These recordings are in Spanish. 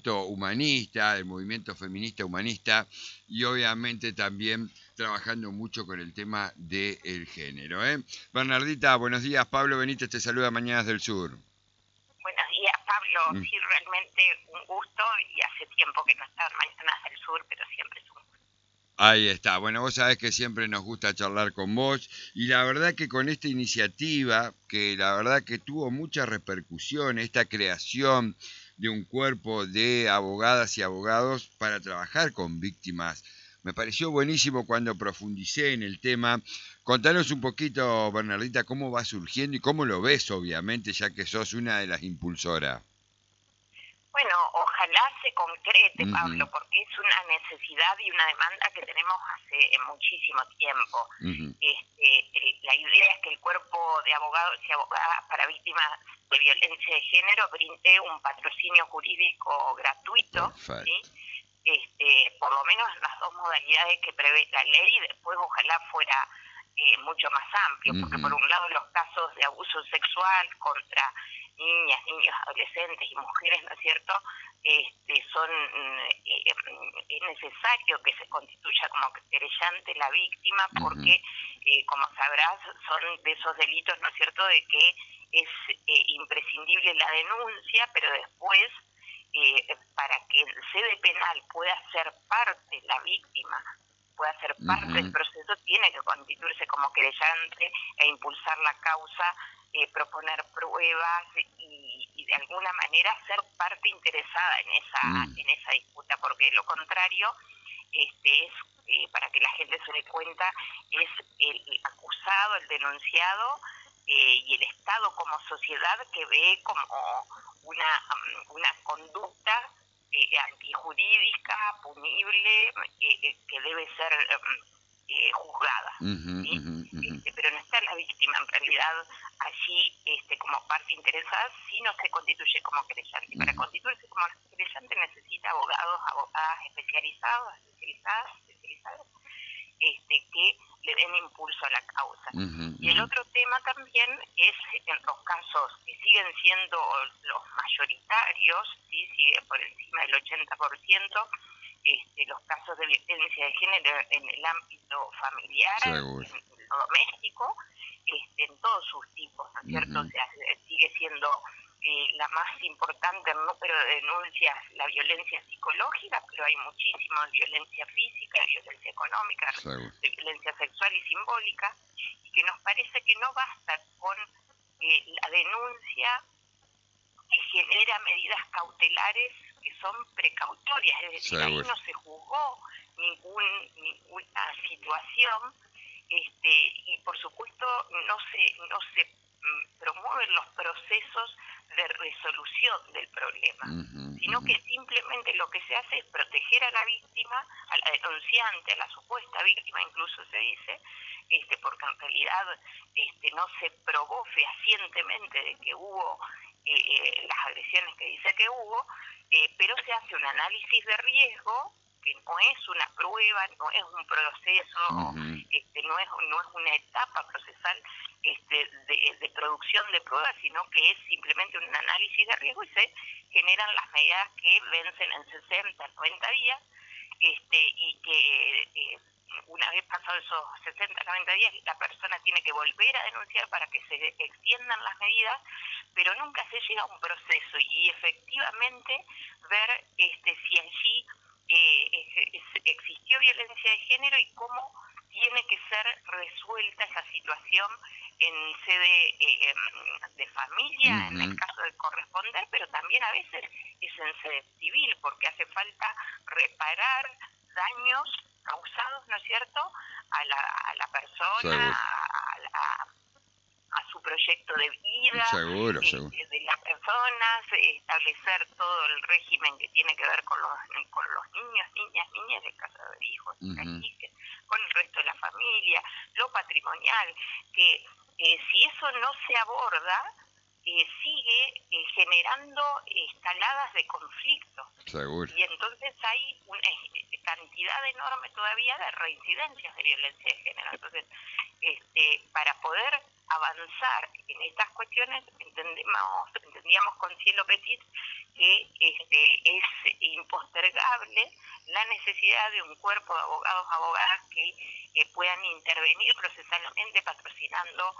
movimiento humanista, el movimiento feminista humanista, y obviamente también trabajando mucho con el tema del género. Bernardita, buenos días. Pablo Benítez te saluda, Mañanas del Sur. Buenos días, Pablo. Sí, realmente un gusto, y hace tiempo que no estaba en Mañanas del Sur, pero siempre es un gusto. Ahí está. Bueno, vos sabés que siempre nos gusta charlar con vos, y la verdad que con esta iniciativa, que la verdad que tuvo mucha repercusión, esta creación de un cuerpo de abogadas y abogados para trabajar con víctimas, me pareció buenísimo cuando profundicé en el tema. Contanos un poquito, Bernardita, cómo va surgiendo y cómo lo ves, obviamente, ya que sos una de las impulsoras. Bueno, ojalá se concrete, Pablo, porque es una necesidad y una demanda que tenemos hace muchísimo tiempo. La idea es que el cuerpo de abogados y abogadas para víctimas de violencia de género brinde un patrocinio jurídico gratuito, ¿sí? Por lo menos en las dos modalidades que prevé la ley, y después ojalá fuera mucho más amplio, porque por un lado los casos de abuso sexual contra niñas, niños, adolescentes y mujeres, ¿no es cierto?, es necesario que se constituya como querellante la víctima, porque, como sabrás, son de esos delitos, ¿no es cierto?, de que es imprescindible la denuncia, pero después, para que el sede penal pueda ser parte la víctima, pueda ser parte del proceso, tiene que constituirse como querellante e impulsar la causa, proponer pruebas y de alguna manera ser parte interesada en esa disputa, porque lo contrario para que la gente se dé cuenta, es el acusado, el denunciado, y el Estado como sociedad que ve como una conducta antijurídica, punible, que debe ser juzgada. ¿Sí? Pero no está la víctima en realidad allí como parte interesada si no se constituye como querellante. Para constituirse como querellante necesita abogados, abogadas especializados, especializadas, que le den impulso a la causa. Y el otro tema también es en los casos que siguen siendo los mayoritarios, ¿sí? Sigue por encima del 80%, los casos de violencia de género en el ámbito familiar, en lo doméstico, en todos sus tipos, ¿no es cierto? O sea, sigue siendo la más importante en número de denuncias la violencia psicológica, pero hay muchísima violencia física, violencia económica, de violencia sexual y simbólica, y que nos parece que no basta con la denuncia que genera medidas cautelares que son precautorias, es decir, ahí no se juzgó ninguna situación, y por supuesto no se promueven los procesos de resolución del problema, sino que simplemente lo que se hace es proteger a la víctima, a la denunciante, a la supuesta víctima incluso se dice, porque en realidad no se probó fehacientemente de que hubo las agresiones que dice que hubo, pero se hace un análisis de riesgo que no es una prueba, no es un proceso, no es una etapa procesal de producción de pruebas, sino que es simplemente un análisis de riesgo, y se generan las medidas que vencen en 60, 90 días, y que una vez pasados esos 60, 90 días, la persona tiene que volver a denunciar para que se extiendan las medidas, pero nunca se llega a un proceso y efectivamente ver si allí existió violencia de género y cómo tiene que ser resuelta esa situación en sede de familia, en el caso de corresponder, pero también a veces es en sede civil, porque hace falta reparar daños causados, ¿no es cierto?, a la persona, a su proyecto de vida, de las personas, establecer todo el régimen que tiene que ver con los niños, niñas, el caso de hijos, con el resto de la familia, lo patrimonial, que si eso no se aborda, sigue generando escaladas de conflicto. Y entonces hay una cantidad enorme todavía de reincidencias de violencia de género. Entonces, para poder avanzar en estas cuestiones, entendíamos con Cielo Petit que es impostergable la necesidad de un cuerpo de abogados, abogadas que puedan intervenir procesalmente patrocinando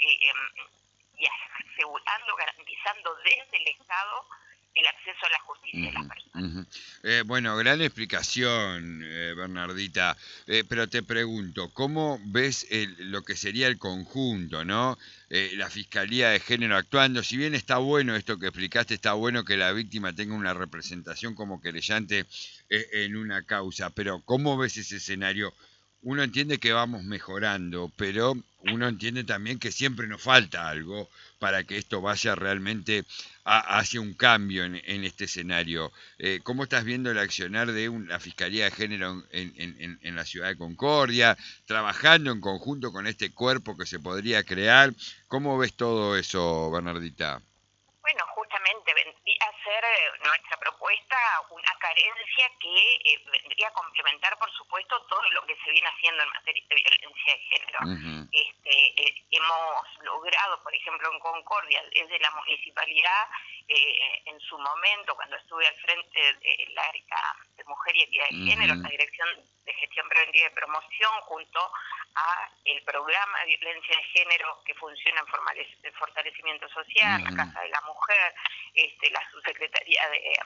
y asegurando, garantizando desde el Estado el acceso a la justicia de las personas. Bueno, gran explicación, Bernardita, pero te pregunto, ¿cómo ves lo que sería el conjunto, ¿no? La Fiscalía de Género actuando, si bien está bueno esto que explicaste, está bueno que la víctima tenga una representación como querellante en una causa, pero ¿cómo ves ese escenario? Uno entiende que vamos mejorando, pero uno entiende también que siempre nos falta algo para que esto vaya realmente hacia un cambio en este escenario. ¿Cómo estás viendo el accionar de la Fiscalía de Género en la ciudad de Concordia, trabajando en conjunto con este cuerpo que se podría crear? ¿Cómo ves todo eso, Bernardita? Bueno, justamente vendría a ser nuestra propuesta una carencia que vendría a complementar, por supuesto, todo lo que se viene haciendo en materia de violencia de género. Hemos logrado, por ejemplo, en Concordia, desde la municipalidad, en su momento, cuando estuve al frente del área de mujer y equidad de género, la Dirección de Gestión Preventiva y Promoción, junto a el programa de violencia de género que funciona en fortalecimiento social, la Casa de la Mujer, la subsecretaría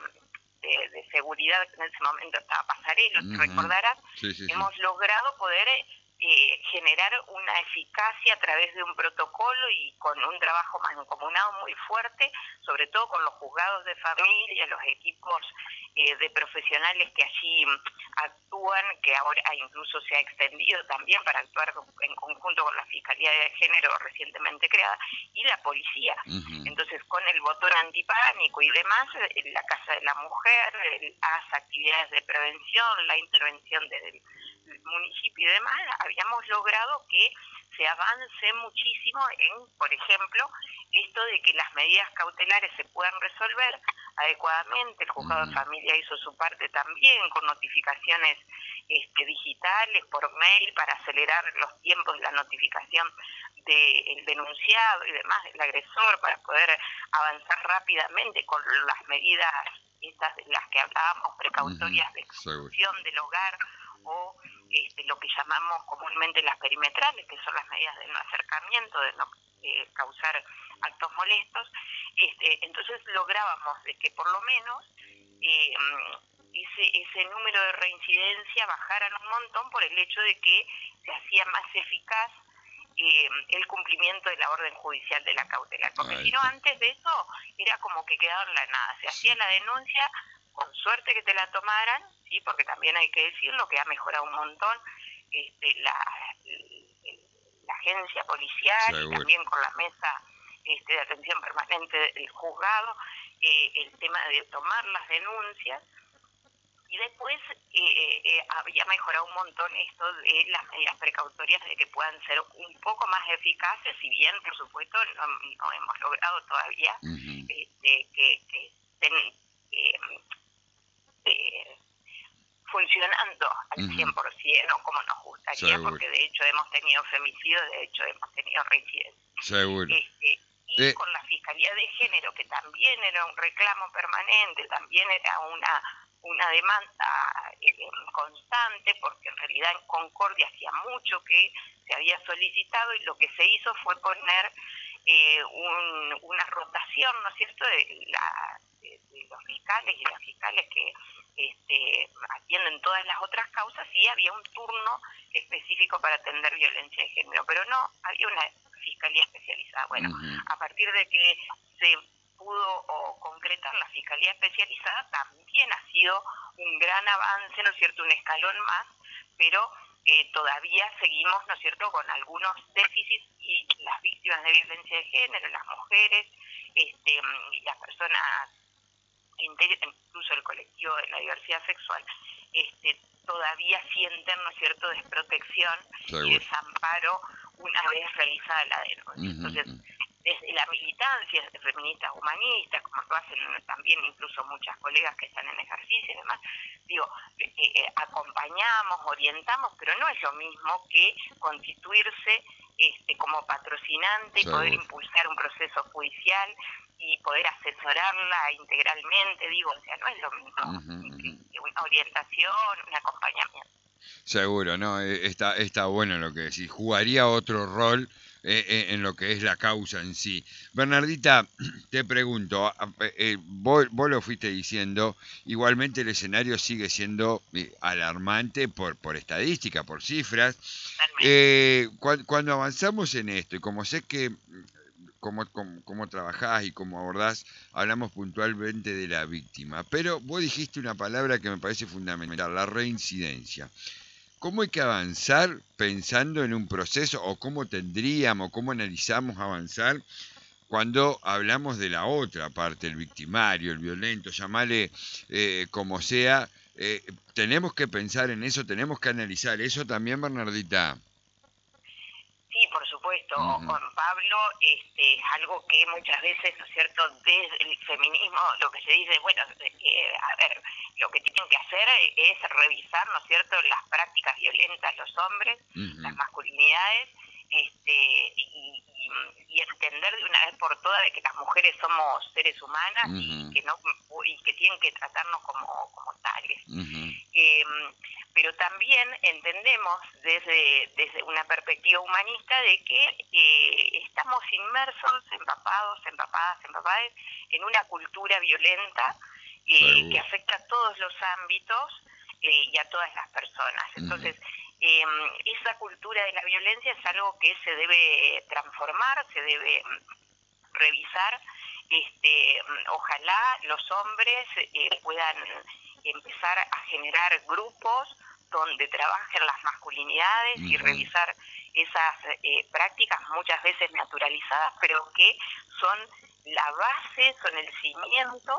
de seguridad, que en ese momento estaba Pasarelo, te recordarás, hemos logrado poder generar una eficacia a través de un protocolo y con un trabajo mancomunado muy fuerte, sobre todo con los juzgados de familia, los equipos de profesionales que allí actúan, que ahora incluso se ha extendido también para actuar en conjunto con la Fiscalía de Género recientemente creada, y la policía. Entonces, con el botón antipánico y demás, la Casa de la Mujer hace actividades de prevención, la intervención del municipio y demás, habíamos logrado que se avance muchísimo en, por ejemplo, esto de que las medidas cautelares se puedan resolver adecuadamente. El juzgado de familia hizo su parte también con notificaciones digitales por mail para acelerar los tiempos de la notificación del denunciado y demás, del agresor, para poder avanzar rápidamente con las medidas estas de las que hablábamos, precautorias de exclusión del hogar, o lo que llamamos comúnmente las perimetrales, que son las medidas de no acercamiento, de no causar actos molestos. Entonces lográbamos de que por lo menos ese número de reincidencia bajaran un montón por el hecho de que se hacía más eficaz el cumplimiento de la orden judicial de la cautelar, porque si no, antes de eso era como que quedaba en la nada, se hacía la denuncia, con suerte que te la tomaran, sí, porque también hay que decirlo que ha mejorado un montón la agencia policial, y también con la mesa de atención permanente del juzgado, el tema de tomar las denuncias. Y después había mejorado un montón esto de las medidas precautorias, de que puedan ser un poco más eficaces, si bien, por supuesto, no hemos logrado todavía que estén funcionando al 100%, como nos gustaría, porque de hecho hemos tenido femicidios, de hecho hemos tenido reincidencias. Y con la Fiscalía de Género, que también era un reclamo permanente, también era una demanda constante, porque en realidad en Concordia hacía mucho que se había solicitado, y lo que se hizo fue poner una rotación, ¿no es cierto?, de los fiscales y las fiscales que atienden todas las otras causas, y había un turno específico para atender violencia de género, pero no había una fiscalía especializada. Bueno, a partir de que se pudo concretar la fiscalía especializada, también ha sido un gran avance, ¿no es cierto?, un escalón más, pero todavía seguimos, ¿no es cierto?, con algunos déficits, y las víctimas de violencia de género, las mujeres, y las personas que integran incluso el colectivo de la diversidad sexual, todavía sienten, ¿no es cierto?, desprotección y desamparo una vez realizada la denuncia. Entonces, desde la militancia, desde feministas humanistas, como lo hacen también incluso muchas colegas que están en ejercicio y demás, digo, acompañamos, orientamos, pero no es lo mismo que constituirse como patrocinante y poder impulsar un proceso judicial y poder asesorarla integralmente, digo, o sea, no es lo mismo que una orientación, un acompañamiento. Seguro, ¿no? Está bueno lo que decís. Jugaría otro rol en lo que es la causa en sí. Bernardita, te pregunto, vos lo fuiste diciendo, igualmente el escenario sigue siendo alarmante por estadística, por cifras. Cuando avanzamos en esto, y como sé que cómo trabajás y cómo abordás, hablamos puntualmente de la víctima, pero vos dijiste una palabra que me parece fundamental, la reincidencia. ¿Cómo hay que avanzar pensando en un proceso o cómo tendríamos, cómo analizamos avanzar cuando hablamos de la otra parte, el victimario, el violento, llamale como sea? Tenemos que pensar en eso, tenemos que analizar eso también, Bernardita. Sí, por supuesto, Juan Pablo, es algo que muchas veces, ¿no es cierto?, desde el feminismo, lo que se dice, bueno, a ver, lo que tienen que hacer es revisar, ¿no es cierto?, las prácticas violentas de los hombres, las masculinidades, y entender de una vez por todas de que las mujeres somos seres humanas y que tienen que tratarnos como tales. Pero también entendemos desde una perspectiva humanista de que estamos inmersos, empapadas en una cultura violenta que afecta a todos los ámbitos y a todas las personas. Entonces, esa cultura de la violencia es algo que se debe transformar, se debe revisar. Ojalá los hombres puedan empezar a generar grupos donde trabajen las masculinidades y revisar esas prácticas muchas veces naturalizadas, pero que son la base, son el cimiento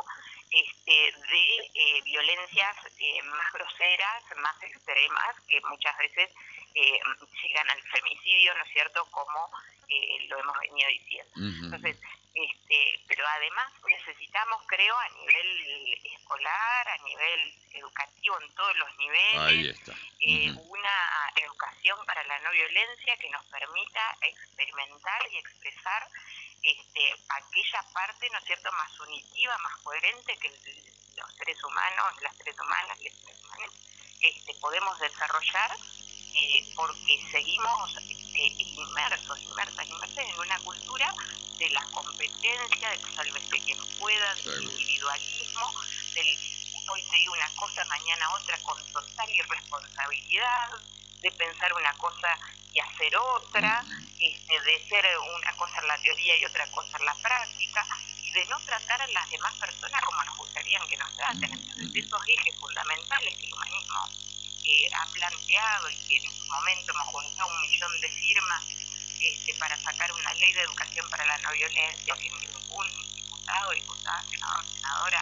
de violencias más groseras, más extremas, que muchas veces llegan al femicidio, ¿no es cierto?, como lo hemos venido diciendo. Entonces, pero además necesitamos, creo, a nivel escolar, a nivel educativo, en todos los niveles, una educación para la no violencia que nos permita experimentar y expresar aquella parte, ¿no es cierto?, más unitiva, más coherente que los seres humanos, las seres humanas, los seres humanos, podemos desarrollar porque seguimos inmersas en una cultura de la competencia, del sálvese quien pueda, del individualismo, del hoy te digo una cosa, mañana otra, con total irresponsabilidad, de pensar una cosa y hacer otra, de ser una cosa en la teoría y otra cosa en la práctica, y de no tratar a las demás personas como nos gustaría que nos traten. Entonces, esos ejes fundamentales que el humanismo ha planteado y que en su momento hemos juntado 1 millón de firmas para sacar una ley de educación para la no violencia, que ningún diputado, diputada, senador, senadora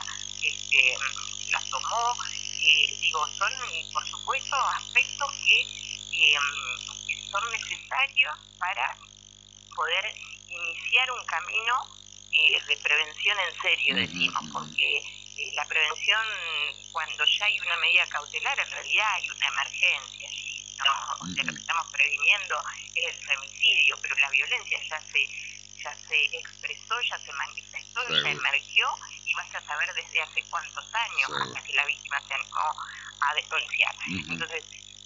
la tomó. Son por supuesto aspectos que son necesarios para poder iniciar un camino de prevención en serio, decimos, porque la prevención, cuando ya hay una medida cautelar, en realidad hay una emergencia, ¿no? O sea, lo que estamos previniendo es el femicidio, pero la violencia ya se expresó, ya se manifestó, ya emergió, y vas a saber desde hace cuántos años hasta que la víctima se animó a denunciar. Entonces,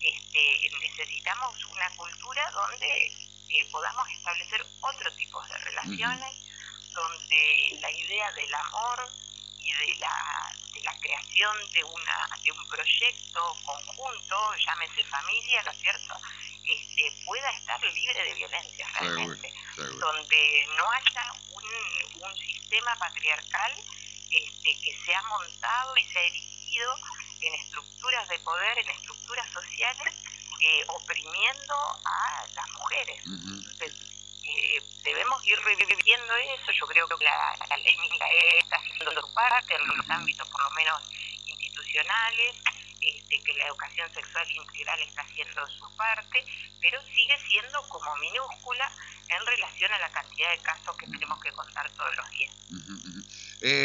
necesitamos una cultura donde podamos establecer otro tipo de relaciones, donde la idea del amor y de la creación de un proyecto conjunto, llámese familia, ¿no es cierto?, pueda estar libre de violencia realmente, donde no haya un sistema patriarcal que se ha montado y se ha erigido en estructuras de poder, en estructuras sociales, oprimiendo a las mujeres. Entonces, debemos ir reviviendo eso. Yo creo que la ley está haciendo su parte en los ámbitos por lo menos institucionales, que la educación sexual integral está haciendo su parte, pero sigue siendo como minúscula en relación a la cantidad de casos que tenemos que contar todos los días.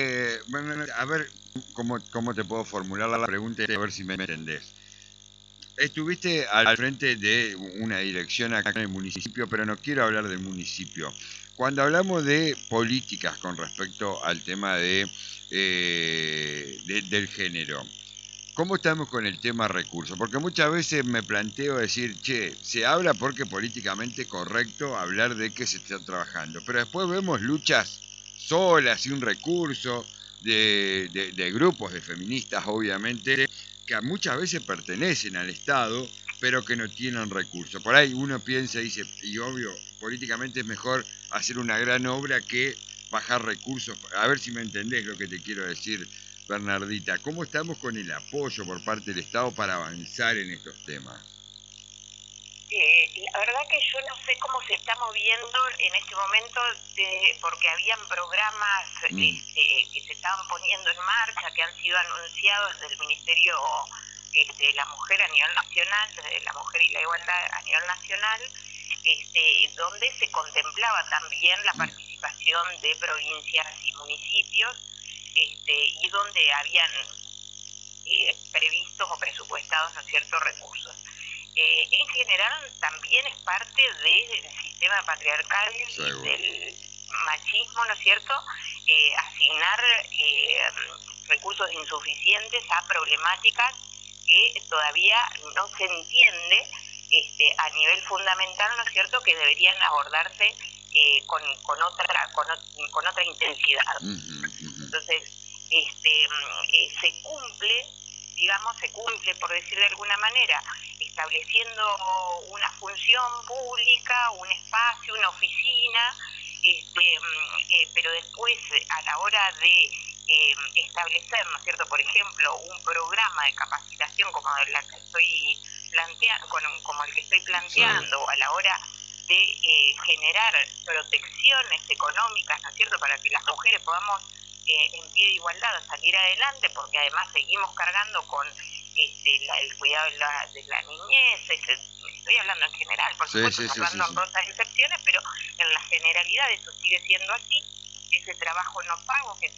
Bueno, a ver cómo te puedo formular la pregunta y a ver si me entendés. Estuviste al frente de una dirección acá en el municipio, pero no quiero hablar del municipio. Cuando hablamos de políticas con respecto al tema del género, ¿cómo estamos con el tema recursos? Porque muchas veces me planteo decir, che, se habla porque políticamente correcto hablar de que se está trabajando, pero después vemos luchas solas, sin recursos, de grupos de feministas, obviamente, que muchas veces pertenecen al Estado, pero que no tienen recursos. Por ahí uno piensa y dice, y obvio, políticamente es mejor hacer una gran obra que bajar recursos. A ver si me entendés lo que te quiero decir, Bernardita. ¿Cómo estamos con el apoyo por parte del Estado para avanzar en estos temas? La verdad que yo no sé cómo se está moviendo en este momento, porque habían programas que se estaban poniendo en marcha, que han sido anunciados del Ministerio de la Mujer a nivel nacional, de la Mujer y la Igualdad a nivel nacional, donde se contemplaba también la participación de provincias y municipios, y donde habían previstos o presupuestados, ¿no es cierto?, recursos. En general también es parte del sistema patriarcal y del machismo, ¿no es cierto?, asignar recursos insuficientes a problemáticas que todavía no se entiende a nivel fundamental, ¿no es cierto?, que deberían abordarse con otra intensidad. Entonces, se cumple, por decir de alguna manera, estableciendo una función pública, un espacio, una oficina, pero después a la hora de establecer, ¿no es cierto?, por ejemplo, un programa de capacitación como el que estoy planteando, o a la hora de generar protecciones económicas, ¿no es cierto?, para que las mujeres podamos en pie de igualdad salir adelante, porque además seguimos cargando con el cuidado de la niñez. Estoy hablando en general, por supuesto, hablando en otras excepciones, pero en la generalidad eso sigue siendo así. Ese trabajo no pago al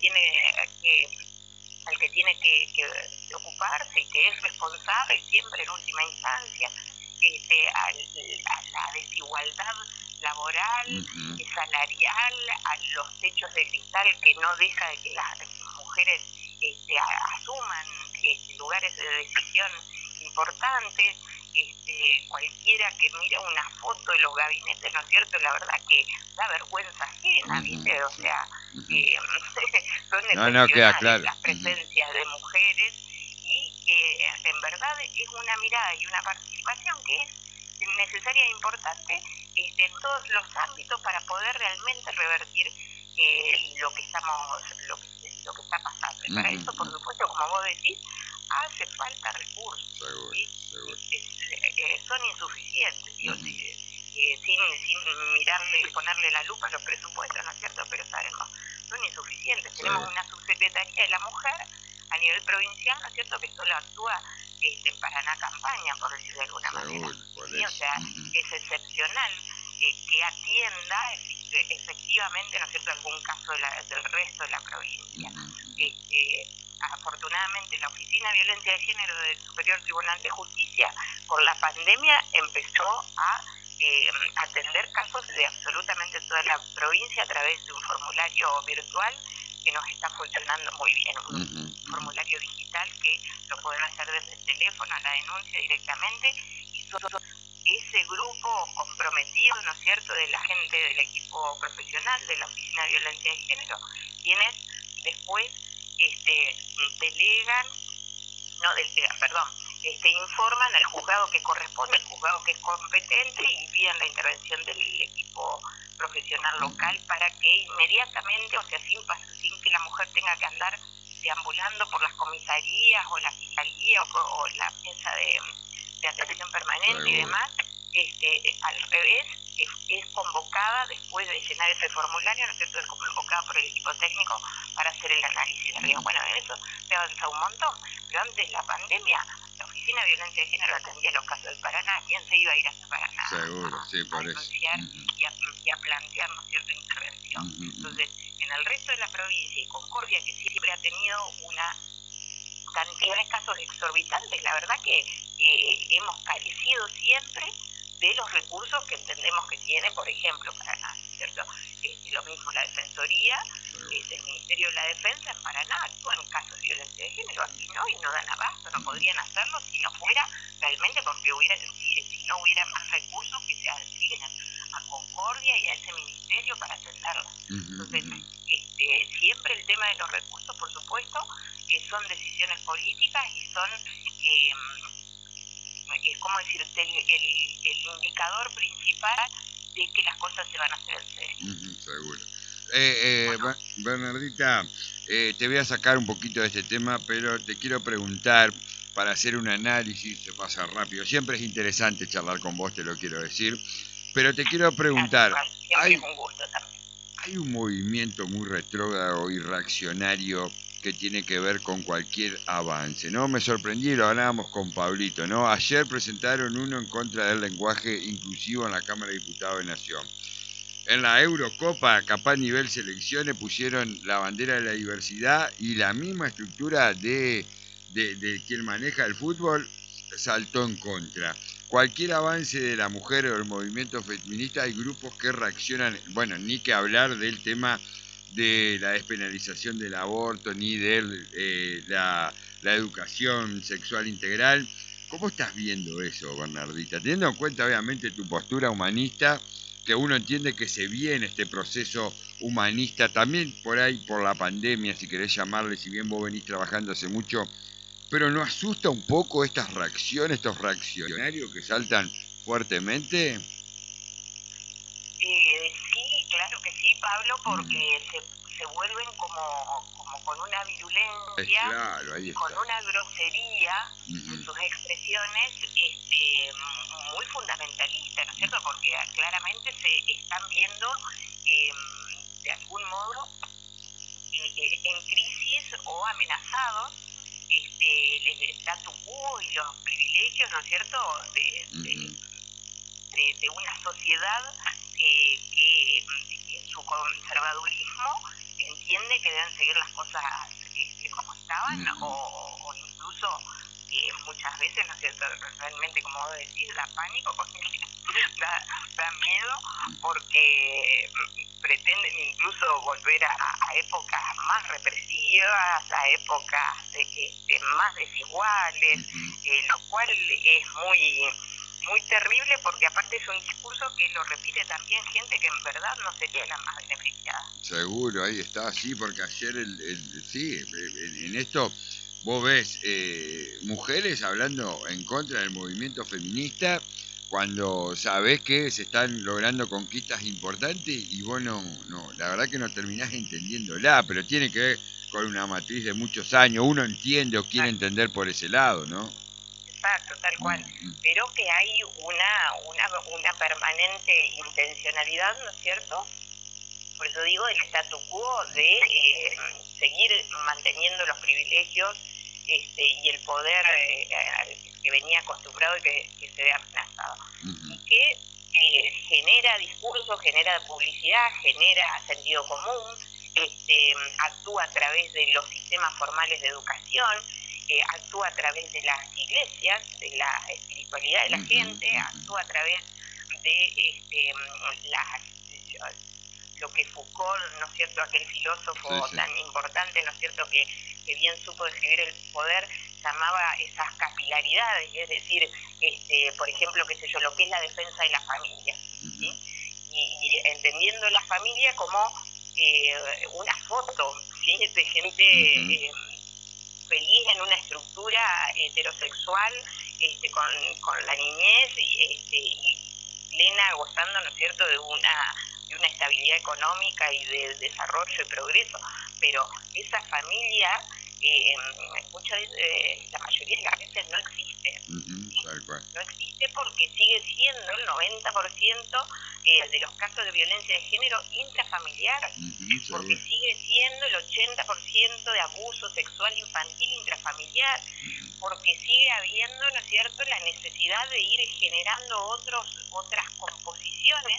que tiene que ocuparse y que es responsable siempre en última instancia, a la desigualdad laboral, salarial, a los techos de cristal que no deja de que las mujeres asuman lugares de decisión importantes. Cualquiera que mira una foto de los gabinetes, ¿no es cierto?, la verdad que da vergüenza ajena, ¿viste? O sea, son excepcionales las presencias de mujeres, y en verdad es una mirada y una participación que es necesaria e importante en todos los ámbitos para poder realmente revertir lo que está pasando. Y para eso, por supuesto, como vos decís, hace falta recursos. Son insuficientes, sin mirarle, ponerle la lupa a los presupuestos, ¿no es cierto?, pero sabemos, son insuficientes. Tenemos una subsecretaría de la mujer a nivel provincial, ¿no es cierto?, que solo actúa en Paraná campaña, por decir de alguna manera. ¿Sí? O sea, es excepcional que atienda efectivamente, ¿no es cierto?, algún caso del resto de la provincia. Afortunadamente la Oficina de Violencia de Género del Superior Tribunal de Justicia, por la pandemia, empezó a atender casos de absolutamente toda la provincia a través de un formulario virtual que nos está funcionando muy bien, un formulario digital que lo pueden hacer desde el teléfono, a la denuncia directamente, y solo ese grupo comprometido, ¿no es cierto?, de la gente del equipo profesional de la Oficina de Violencia de Género, quienes después informan al juzgado que corresponde, al juzgado que es competente, y piden la intervención del equipo profesional local para que inmediatamente, o sea, sin que la mujer tenga que andar deambulando por las comisarías o la fiscalía o la mesa de atención permanente y demás, al revés, es convocada después de llenar ese formulario, ¿no es cierto?, es convocada por el equipo técnico para hacer el análisis de riesgo. Bueno, en eso se avanza un montón, pero antes de la pandemia, la Oficina de Violencia de Género atendía los casos del Paraná. ¿Quién se iba a ir hasta Paraná a denunciar y a plantear, ¿no es cierto?, intervención? Entonces, en el resto de la provincia, y Concordia, que siempre ha tenido una cantidad de casos exorbitantes, la verdad que hemos carecido siempre de los recursos que entendemos que tiene, por ejemplo, Paraná, ¿cierto? Lo mismo la Defensoría, el Ministerio de la Defensa en Paraná actúa en casos de violencia de género, aquí no, y no dan abasto, no podrían hacerlo si no fuera realmente porque si no hubiera más recursos que se asignen a Concordia y a ese ministerio para atenderla. Entonces, siempre el tema de los recursos, por supuesto, son decisiones políticas y son, ¿cómo decirte?, el indicador principal de que las cosas se van a hacer en serio. Seguro. Bernardita, te voy a sacar un poquito de este tema, pero te quiero preguntar, para hacer un análisis, se pasa rápido, siempre es interesante charlar con vos, te lo quiero decir, pero te quiero preguntar, hay un movimiento muy retrógrado y reaccionario que tiene que ver con cualquier avance, ¿no? Me sorprendí, lo hablábamos con Pablito, ¿no? Ayer presentaron uno en contra del lenguaje inclusivo en la Cámara de Diputados de Nación. En la Eurocopa, capaz a nivel selecciones, pusieron la bandera de la diversidad y la misma estructura de quien maneja el fútbol saltó en contra. Cualquier avance de la mujer o del movimiento feminista, hay grupos que reaccionan, bueno, ni que hablar del tema de la despenalización del aborto, ni de la educación sexual integral. ¿Cómo estás viendo eso, Bernardita? Teniendo en cuenta, obviamente, tu postura humanista, que uno entiende que se viene este proceso humanista, también por ahí por la pandemia, si querés llamarle, si bien vos venís trabajando hace mucho, pero ¿no asusta un poco estas reacciones, estos reaccionarios que saltan fuertemente? Sí, claro que sí, Pablo, porque se vuelven como con una virulencia, claro, ahí está, con una grosería en sus expresiones muy fundamentalista, ¿no es cierto? Porque claramente se están viendo de algún modo en crisis o amenazados el statu quo y los privilegios, ¿no es cierto?, de una sociedad que en su conservadurismo entiende que deben seguir las cosas como estaban o incluso muchas veces, ¿no es cierto?, realmente, como vos decís, da pánico, porque da miedo, porque pretenden incluso volver a épocas más represivas, a épocas más desiguales, lo cual es muy terrible, porque aparte es un discurso que lo repite también gente que en verdad no sería la más beneficiada. Seguro, ahí está, sí, porque ayer sí, en esto vos ves mujeres hablando en contra del movimiento feminista cuando sabés que se están logrando conquistas importantes y vos no, la verdad que no terminás entendiéndola, pero tiene que ver con una matriz de muchos años, uno entiende o quiere entender por ese lado, ¿no? Exacto, tal cual, pero que hay una permanente intencionalidad, ¿no es cierto? Por eso digo, el statu quo de seguir manteniendo los privilegios y el poder que venía acostumbrado y que se ve amenazado. Y que genera discurso, genera publicidad, genera sentido común, actúa a través de los sistemas formales de educación, actúa a través de las iglesias, de la espiritualidad de la gente, actúa a través de lo que Foucault, ¿no es cierto?, aquel filósofo tan importante, ¿no es cierto?, que bien supo describir el poder, llamaba esas capilaridades, es decir, por ejemplo, qué sé yo, lo que es la defensa de la familia, ¿sí? Y entendiendo la familia como una foto, ¿sí?, de gente feliz en una estructura heterosexual, con la niñez y plena, gozando, ¿no es cierto?, de una estabilidad económica y de desarrollo y progreso, pero esa familia la mayoría de las veces no existe. No existe porque sigue siendo el 90% de los casos de violencia de género intrafamiliar, porque sigue siendo el 80% de abuso sexual infantil intrafamiliar, porque sigue habiendo, ¿no es cierto?, la necesidad de ir generando otras composiciones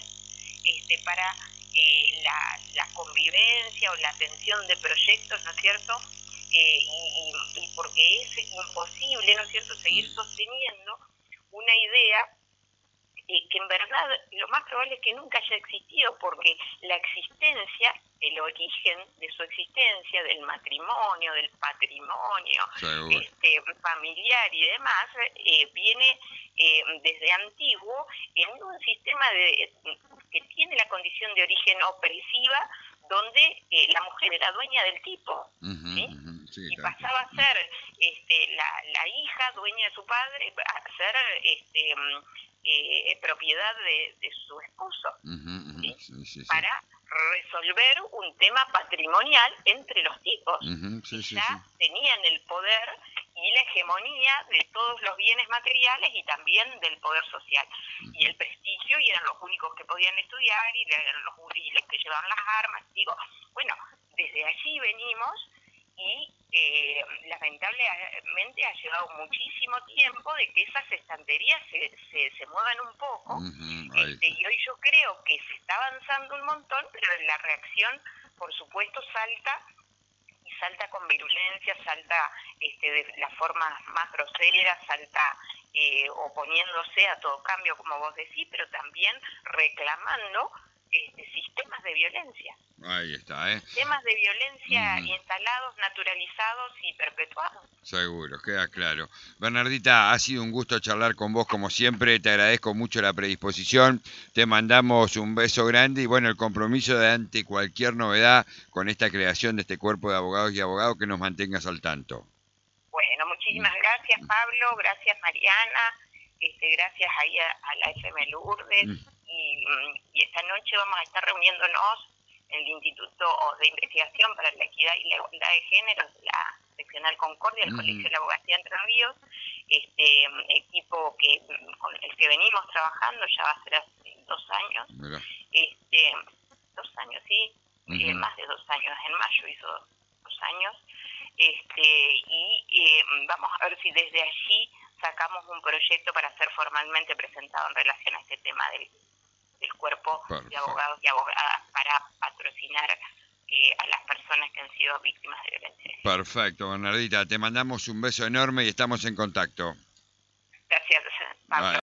para la convivencia o la atención de proyectos, ¿no es cierto?, y porque es imposible, ¿no es cierto?, seguir sosteniendo una idea que en verdad lo más probable es que nunca haya existido, porque la existencia, el origen de su existencia, del matrimonio, del patrimonio familiar y demás, viene desde antiguo en un sistema que tiene la condición de origen opresiva, donde la mujer era dueña del tipo, ¿sí? Y pasaba a ser la hija dueña de su padre, a ser propiedad de su esposo, ¿sí? Para resolver un tema patrimonial entre los tipos. Ya tenían el poder y la hegemonía de todos los bienes materiales y también del poder social. Y el prestigio, y eran los únicos que podían estudiar, y los que llevaban las armas. Digo, bueno, desde allí venimos, y lamentablemente ha llevado muchísimo tiempo de que esas estanterías se muevan un poco, y hoy yo creo que se está avanzando un montón, pero la reacción, por supuesto, salta con virulencia, salta de la forma más grosera, salta oponiéndose a todo cambio, como vos decís, pero también reclamando sistemas de violencia. Ahí está, Sistemas de violencia instalados, naturalizados y perpetuados. Seguro, queda claro. Bernardita, ha sido un gusto charlar con vos como siempre, te agradezco mucho la predisposición, te mandamos un beso grande y bueno, el compromiso de ante cualquier novedad con esta creación de este cuerpo de abogados y abogados que nos mantengas al tanto. Bueno, muchísimas gracias Pablo, gracias Mariana, gracias ahí a la FM Lourdes, y esta noche vamos a estar reuniéndonos en el Instituto de Investigación para la Equidad y la Igualdad de Género, la seccional Concordia, el Colegio de la Abogacía de Entre Ríos, equipo con el que venimos trabajando ya va a ser hace 2 años, 2 años, sí, más de 2 años, en mayo hizo 2 años, y vamos a ver si desde allí sacamos un proyecto para ser formalmente presentado en relación a este tema del cuerpo de abogados y abogadas para patrocinar a las personas que han sido víctimas de violencia. Perfecto, Bernardita, te mandamos un beso enorme y estamos en contacto. Gracias, Pablo.